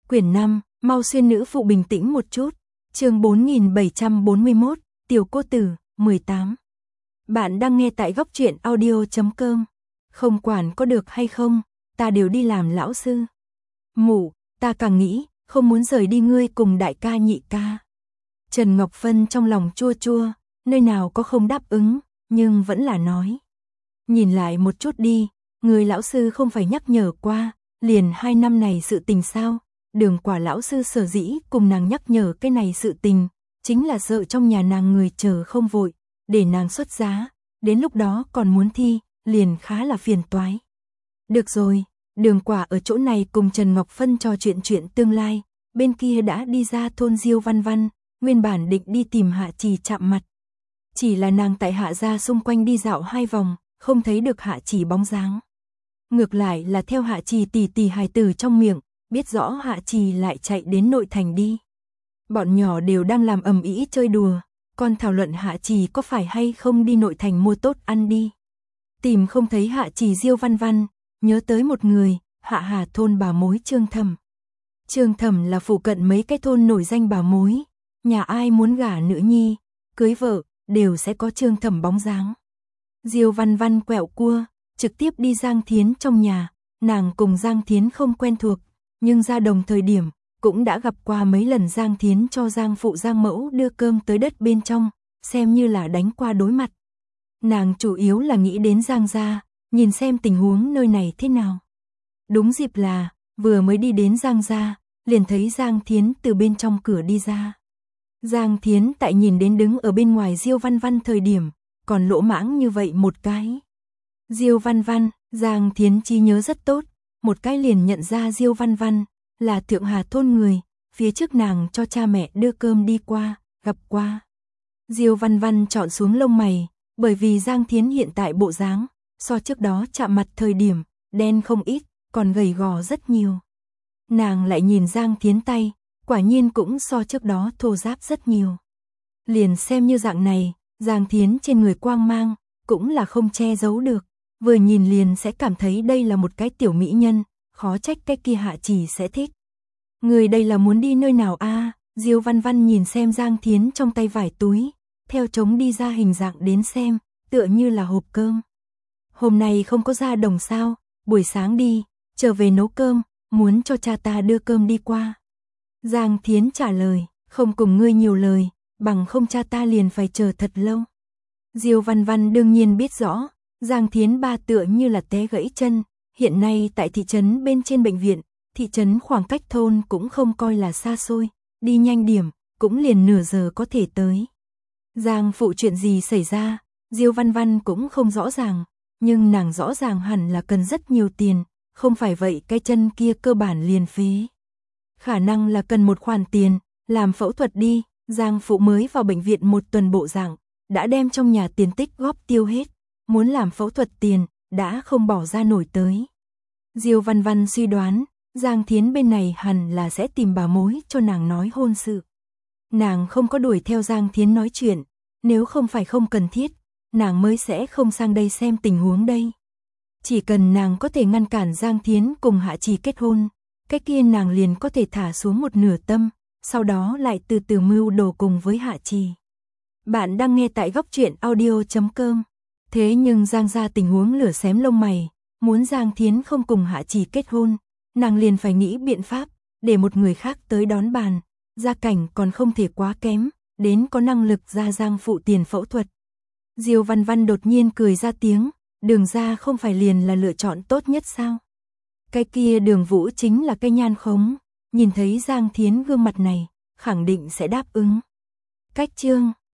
Quyển 5, mau xuyên nữ phụ bình tĩnh một chút. Chương 4741, Tiểu cô tử, 18. Bạn đang nghe tại góc truyện audio.com. Không quản có được hay không, ta đều đi làm lão sư. Mụ, ta càng nghĩ, không muốn rời đi ngươi cùng đại ca nhị ca. Trần Ngọc Phân trong lòng chua chua, nơi nào có không đáp ứng, nhưng vẫn là nói. Nhìn lại một chút đi, người lão sư không phải nhắc nhở qua, liền 2 năm này sự tình sao? Đường Quả lão sư sở dĩ cùng nàng nhắc nhở cái này sự tình, chính là sợ trong nhà nàng người chờ không vội, để nàng xuất giá, đến lúc đó còn muốn thi, liền khá là phiền toái. Được rồi, Đường Quả ở chỗ này cùng Trần Ngọc Phân trò chuyện tương lai, bên kia đã đi ra thôn Diêu Văn Văn, nguyên bản định đi tìm Hạ Trì chạm mặt. Chỉ là nàng tại Hạ gia xung quanh đi dạo 2 vòng, không thấy được Hạ Trì bóng dáng. Ngược lại là theo Hạ Trì tỉ tỉ hài tử trong miệng, biết rõ Hạ Trì lại chạy đến nội thành đi. Bọn nhỏ đều đang làm ầm ĩ chơi đùa, còn thảo luận Hạ Trì có phải hay không đi nội thành mua tốt ăn đi. Tìm không thấy Hạ Trì Diêu Văn Văn, nhớ tới một người, Hạ Hà thôn bà mối Trương Thẩm. Trương Thẩm là phụ cận mấy cái thôn nổi danh bà mối, nhà ai muốn gả nữ nhi, cưới vợ, đều sẽ có Trương Thẩm bóng dáng. Diêu Văn Văn quẹo cua, trực tiếp đi Giang Thiến trong nhà, nàng cùng Giang Thiến không quen thuộc, nhưng ra đồng thời điểm, cũng đã gặp qua mấy lần Giang Thiến cho Giang phụ Giang mẫu đưa cơm tới đất bên trong, xem như là đánh qua đối mặt. Nàng chủ yếu là nghĩ đến Giang gia, nhìn xem tình huống nơi này thế nào. Đúng dịp là, vừa mới đi đến Giang gia, liền thấy Giang Thiến từ bên trong cửa đi ra. Giang Thiến tại nhìn đến đứng ở bên ngoài Diêu Văn Văn thời điểm, còn lỗ mãng như vậy một cái. Diêu Văn Văn, Giang Thiến trí nhớ rất tốt, một cái liền nhận ra Diêu Văn Văn, là Thượng Hà thôn người, phía trước nàng cho cha mẹ đưa cơm đi qua, gặp qua. Diêu Văn Văn chọn xuống lông mày, bởi vì Giang Thiến hiện tại bộ dáng, so trước đó chạm mặt thời điểm, đen không ít, còn gầy gò rất nhiều. Nàng lại nhìn Giang Thiến tay, quả nhiên cũng so trước đó thô ráp rất nhiều. Liền xem như dạng này, Giang Thiến trên người quang mang, cũng là không che giấu được, vừa nhìn liền sẽ cảm thấy đây là một cái tiểu mỹ nhân, khó trách cái kia Hạ Trì sẽ thích. Người đây là muốn đi nơi nào a? Diêu Văn Văn nhìn xem Giang Thiến trong tay vải túi, theo trống đi ra hình dạng đến xem, tựa như là hộp cơm. Hôm nay không có ra đồng sao, buổi sáng đi, trở về nấu cơm, muốn cho cha ta đưa cơm đi qua. Giang Thiến trả lời, không cùng ngươi nhiều lời, bằng không cha ta liền phải chờ thật lâu. Diêu Văn Văn đương nhiên biết rõ, Giang Thiến ba tựa như là té gãy chân, hiện nay tại thị trấn bên trên bệnh viện, thị trấn khoảng cách thôn cũng không coi là xa xôi, đi nhanh điểm, cũng liền nửa giờ có thể tới. Giang phụ chuyện gì xảy ra, Diêu Văn Văn cũng không rõ ràng, nhưng nàng rõ ràng hẳn là cần rất nhiều tiền, không phải vậy cái chân kia cơ bản liền phế. Khả năng là cần một khoản tiền, làm phẫu thuật đi, Giang phụ mới vào bệnh viện 1 tuần bộ dạng, đã đem trong nhà tiền tích góp tiêu hết, muốn làm phẫu thuật tiền, đã không bỏ ra nổi tới. Diêu Văn Văn suy đoán, Giang Thiến bên này hẳn là sẽ tìm bà mối cho nàng nói hôn sự. Nàng không có đuổi theo Giang Thiến nói chuyện, nếu không phải không cần thiết, nàng mới sẽ không sang đây xem tình huống đây. Chỉ cần nàng có thể ngăn cản Giang Thiến cùng Hạ Trì kết hôn, cái kia nàng liền có thể thả xuống một nửa tâm, sau đó lại từ từ mưu đồ cùng với Hạ Trì. Bạn đang nghe tại góc truyện audio.com. Thế nhưng Giang gia tình huống lửa xém lông mày, muốn Giang Thiến không cùng Hạ Trì kết hôn, nàng liền phải nghĩ biện pháp, để một người khác tới đón bàn, gia cảnh còn không thể quá kém, đến có năng lực ra Giang phụ tiền phẫu thuật. Diêu Văn Văn đột nhiên cười ra tiếng, Đường gia không phải liền là lựa chọn tốt nhất sao? Cái kia Đường Vũ chính là cái nhan khống, nhìn thấy Giang Thiến gương mặt này, khẳng định sẽ đáp ứng. Cách chương